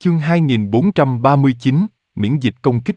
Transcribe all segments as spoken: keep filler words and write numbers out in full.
Chương hai nghìn bốn trăm ba mươi chín, miễn dịch công kích.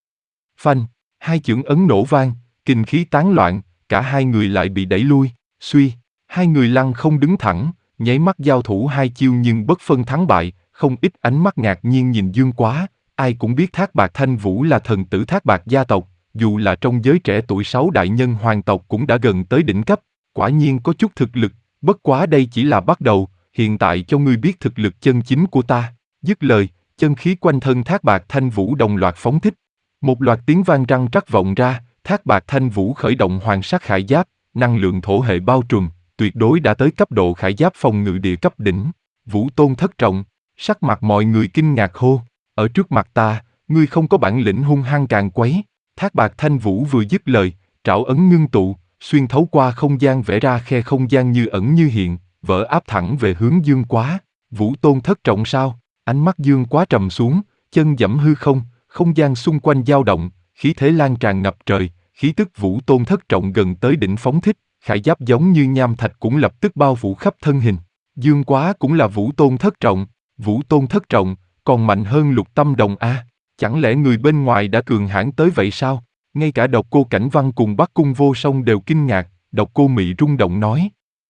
Phanh, hai chưởng ấn nổ vang, kinh khí tán loạn, cả hai người lại bị đẩy lui, suy, hai người lăn không đứng thẳng, nháy mắt giao thủ hai chiêu nhưng bất phân thắng bại, không ít ánh mắt ngạc nhiên nhìn Dương Quá, ai cũng biết Thác Bạt Thanh Vũ là thần tử Thác Bạt gia tộc, dù là trong giới trẻ tuổi sáu đại nhân hoàng tộc cũng đã gần tới đỉnh cấp, quả nhiên có chút thực lực, bất quá đây chỉ là bắt đầu, hiện tại cho ngươi biết thực lực chân chính của ta. Dứt lời, chân khí quanh thân Thác Bạt Thanh Vũ đồng loạt phóng thích. Một loạt tiếng vang răng rắc vọng ra, Thác Bạt Thanh Vũ khởi động Hoàng Sắc Khải Giáp, năng lượng thổ hệ bao trùm, tuyệt đối đã tới cấp độ Khải Giáp phòng ngự địa cấp đỉnh. Vũ Tôn thất trọng, sắc mặt mọi người kinh ngạc hô, ở trước mặt ta, ngươi không có bản lĩnh hung hăng càng quấy. Thác Bạt Thanh Vũ vừa dứt lời, trảo ấn ngưng tụ, xuyên thấu qua không gian vẽ ra khe không gian như ẩn như hiện, vỡ áp thẳng về hướng Dương Quá. Vũ Tôn thất trọng sao? Ánh mắt Dương Quá trầm xuống, chân giẫm hư không, không gian xung quanh dao động, khí thế lan tràn ngập trời, khí tức Vũ Tôn thất trọng gần tới đỉnh phóng thích, khải giáp giống như nham thạch cũng lập tức bao phủ khắp thân hình. Dương Quá cũng là Vũ Tôn thất trọng, Vũ Tôn thất trọng, còn mạnh hơn Lục Tâm Đồng a, chẳng lẽ người bên ngoài đã cường hãn tới vậy sao? Ngay cả Độc Cô Cảnh Văn cùng Bắc Cung Vô Song đều kinh ngạc, Độc Cô Mị rung động nói: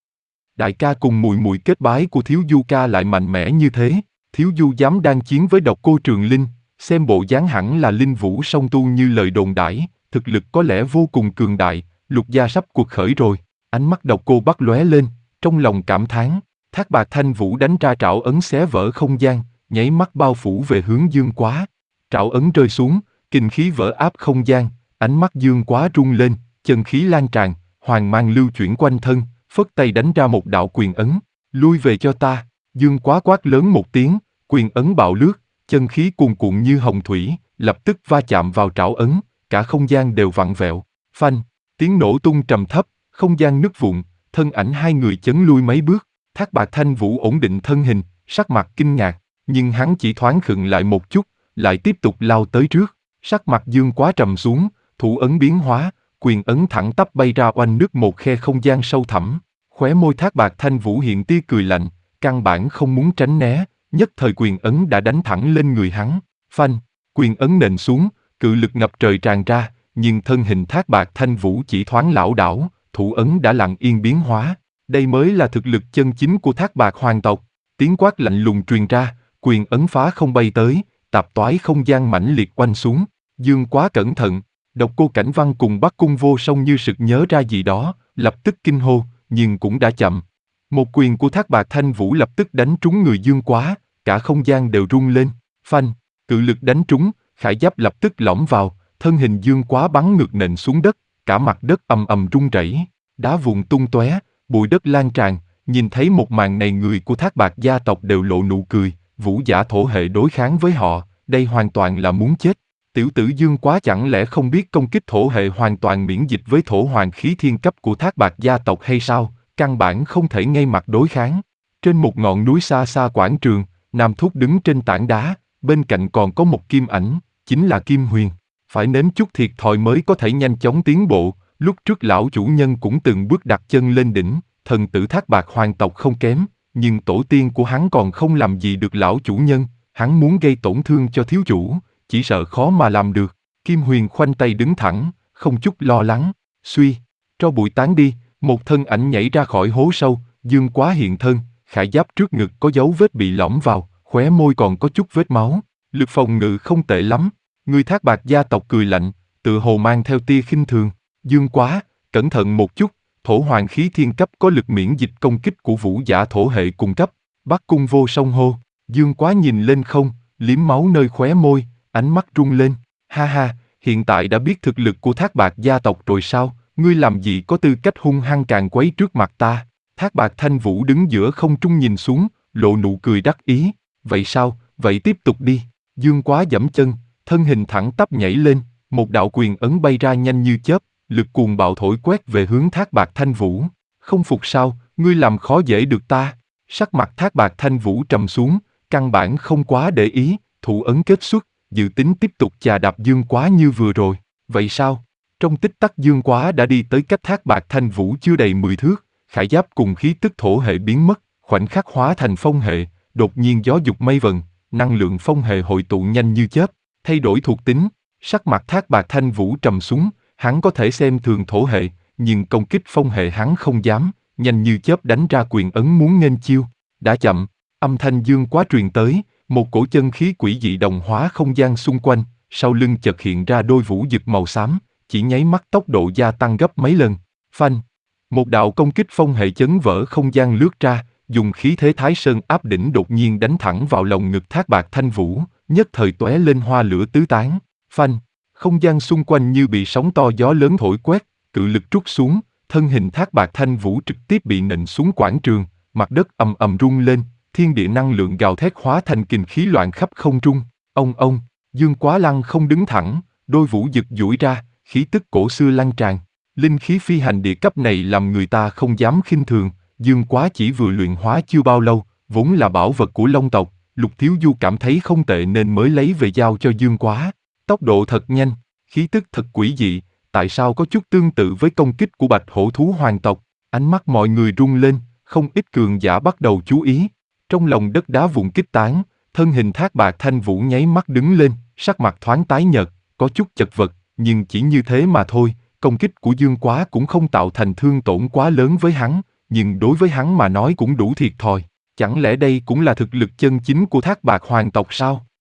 đại ca cùng mùi mùi kết bái của Thiếu Du ca lại mạnh mẽ như thế. Thiếu Du dám đang chiến với Độc Cô Trường Linh, xem bộ dáng hẳn là linh vũ song tu như lời đồn đãi, thực lực có lẽ vô cùng cường đại, Lục gia sắp cuộc khởi rồi. Ánh mắt Độc Cô Bắc lóe lên, trong lòng cảm thán. Thác Bạt Thanh Vũ đánh ra trảo ấn xé vỡ không gian, nháy mắt bao phủ về hướng Dương Quá. Trảo ấn rơi xuống, kinh khí vỡ áp không gian, ánh mắt Dương Quá rung lên, chân khí lan tràn, hoàng mang lưu chuyển quanh thân, phất tay đánh ra một đạo quyền ấn, lui về cho ta. Dương Quá quát lớn một tiếng, quyền ấn bạo lướt, chân khí cuồn cuộn như hồng thủy, lập tức va chạm vào trảo ấn, cả không gian đều vặn vẹo. Phanh, tiếng nổ tung trầm thấp, không gian nứt vụn, thân ảnh hai người chấn lui mấy bước. Thác Bạt Thanh Vũ ổn định thân hình, sắc mặt kinh ngạc, nhưng hắn chỉ thoáng khựng lại một chút, lại tiếp tục lao tới trước. Sắc mặt Dương Quá trầm xuống, thủ ấn biến hóa, quyền ấn thẳng tắp bay ra oanh nứt một khe không gian sâu thẳm. Khóe môi Thác Bạt Thanh Vũ hiện tia cười lạnh, căn bản không muốn tránh né, nhất thời quyền ấn đã đánh thẳng lên người hắn. Phanh, quyền ấn nện xuống, cự lực ngập trời tràn ra, nhưng thân hình Thác Bạt Thanh Vũ chỉ thoáng lảo đảo, thủ ấn đã lặng yên biến hóa. Đây mới là thực lực chân chính của Thác Bạt hoàng tộc. Tiếng quát lạnh lùng truyền ra, quyền ấn phá không bay tới, tạp toái không gian mãnh liệt oanh xuống. Dương Quá cẩn thận, Độc Cô Cảnh Văn cùng Bắc Cung Vô Song như sực nhớ ra gì đó, lập tức kinh hô, nhưng cũng đã chậm. Một quyền của Thác Bạt Thanh Vũ lập tức đánh trúng người Dương Quá, cả không gian đều rung lên. Phanh, cự lực đánh trúng, khải giáp lập tức lõm vào, thân hình Dương Quá bắn ngược nện xuống đất, cả mặt đất ầm ầm rung rẩy, đá vụn tung tóe, bụi đất lan tràn. Nhìn thấy một màn này, người của Thác Bạt gia tộc đều lộ nụ cười. Vũ giả thổ hệ đối kháng với họ, đây hoàn toàn là muốn chết. Tiểu tử Dương Quá chẳng lẽ không biết công kích thổ hệ hoàn toàn miễn dịch với thổ hoàng khí thiên cấp của Thác Bạt gia tộc hay sao? Căn bản không thể ngay mặt đối kháng. Trên một ngọn núi xa xa quảng trường, Nam Thúc đứng trên tảng đá, bên cạnh còn có một kim ảnh, chính là Kim Huyền. Phải nếm chút thiệt thòi mới có thể nhanh chóng tiến bộ. Lúc trước lão chủ nhân cũng từng bước đặt chân lên đỉnh, thần tử Thác Bạt hoàng tộc không kém, nhưng tổ tiên của hắn còn không làm gì được lão chủ nhân. Hắn muốn gây tổn thương cho thiếu chủ, chỉ sợ khó mà làm được. Kim Huyền khoanh tay đứng thẳng, không chút lo lắng. Suy, tro bụi tán đi, một thân ảnh nhảy ra khỏi hố sâu. Dương Quá hiện thân, khải giáp trước ngực có dấu vết bị lõm vào, khóe môi còn có chút vết máu. Lực phòng ngự không tệ lắm. Người Thác Bạt gia tộc cười lạnh, tựa hồ mang theo tia khinh thường. Dương Quá, cẩn thận một chút, thổ hoàng khí thiên cấp có lực miễn dịch công kích của vũ giả thổ hệ cùng cấp. Bắc Cung Vô Song hô. Dương Quá nhìn lên không, liếm máu nơi khóe môi, ánh mắt rung lên. Ha ha, hiện tại đã biết thực lực của Thác Bạt gia tộc rồi sao? Ngươi làm gì có tư cách hung hăng càn quấy trước mặt ta? Thác Bạt Thanh Vũ đứng giữa không trung nhìn xuống, lộ nụ cười đắc ý. Vậy sao, vậy tiếp tục đi. Dương Quá giẫm chân, thân hình thẳng tắp nhảy lên, một đạo quyền ấn bay ra nhanh như chớp, lực cuồng bạo thổi quét về hướng Thác Bạt Thanh Vũ. Không phục sao, ngươi làm khó dễ được ta. Sắc mặt Thác Bạt Thanh Vũ trầm xuống, căn bản không quá để ý, thủ ấn kết xuất, dự tính tiếp tục chà đạp Dương Quá như vừa rồi. Vậy sao? Trong tích tắc Dương Quá đã đi tới cách Thác Bạt Thanh Vũ chưa đầy mười thước, khải giáp cùng khí tức thổ hệ biến mất, khoảnh khắc hóa thành phong hệ, đột nhiên gió dục mây vần, năng lượng phong hệ hội tụ nhanh như chớp, thay đổi thuộc tính. Sắc mặt Thác Bạt Thanh Vũ trầm xuống, hắn có thể xem thường thổ hệ, nhưng công kích phong hệ hắn không dám, nhanh như chớp đánh ra quyền ấn muốn nghênh chiêu. Đã chậm, âm thanh dương quá truyền tới, một cổ chân khí quỷ dị đồng hóa không gian xung quanh, sau lưng chợt hiện ra đôi vũ dực màu xám, chỉ nháy mắt tốc độ gia tăng gấp mấy lần. Phanh! Một đạo công kích phong hệ chấn vỡ không gian lướt ra, dùng khí thế Thái Sơn áp đỉnh đột nhiên đánh thẳng vào lồng ngực Thác Bạt Thanh Vũ, nhất thời tóe lên hoa lửa tứ tán. Phanh! Không gian xung quanh như bị sóng to gió lớn thổi quét, cự lực trút xuống, thân hình Thác Bạt Thanh Vũ trực tiếp bị nện xuống quảng trường, mặt đất ầm ầm rung lên, thiên địa năng lượng gào thét hóa thành kình khí loạn khắp không trung. Ông ông, Dương Quá lăng không đứng thẳng, đôi vũ dực duỗi ra, khí tức cổ xưa lan tràn. Linh khí phi hành địa cấp này làm người ta không dám khinh thường. Dương Quá chỉ vừa luyện hóa chưa bao lâu, vốn là bảo vật của Long tộc, Lục Thiếu Du cảm thấy không tệ nên mới lấy về giao cho Dương Quá. Tốc độ thật nhanh, khí tức thật quỷ dị, tại sao có chút tương tự với công kích của Bạch Hổ thú hoàng tộc. Ánh mắt mọi người rung lên, không ít cường giả bắt đầu chú ý. Trong lòng đất đá vụn kích tán, thân hình Thác Bạt Thanh Vũ nháy mắt đứng lên, sắc mặt thoáng tái nhợt, có chút chật vật, nhưng chỉ như thế mà thôi. Công kích của Dương Quá cũng không tạo thành thương tổn quá lớn với hắn, nhưng đối với hắn mà nói cũng đủ thiệt thòi. Chẳng lẽ đây cũng là thực lực chân chính của Thác Bạt hoàng tộc sao?